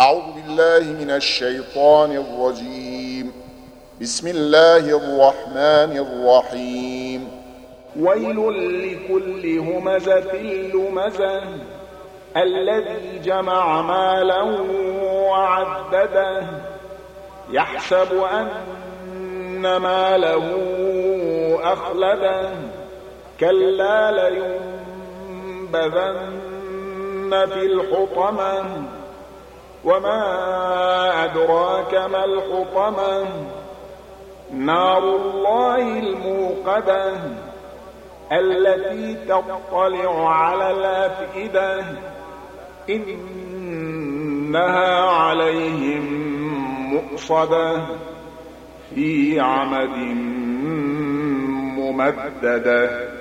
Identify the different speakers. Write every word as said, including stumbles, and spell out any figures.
Speaker 1: أعوذ بالله من الشيطان الرجيم. بسم الله الرحمن الرحيم.
Speaker 2: ويل لكل همزة لمزة الذي جمع مالا وعدده يحسب أن ماله أخلده كلا لينبذن في الحطمة وما أدراك ما الحطمة نار الله الموقدة التي تطلع على الأفئدة إنها عليهم مؤصدة في عمد ممددة.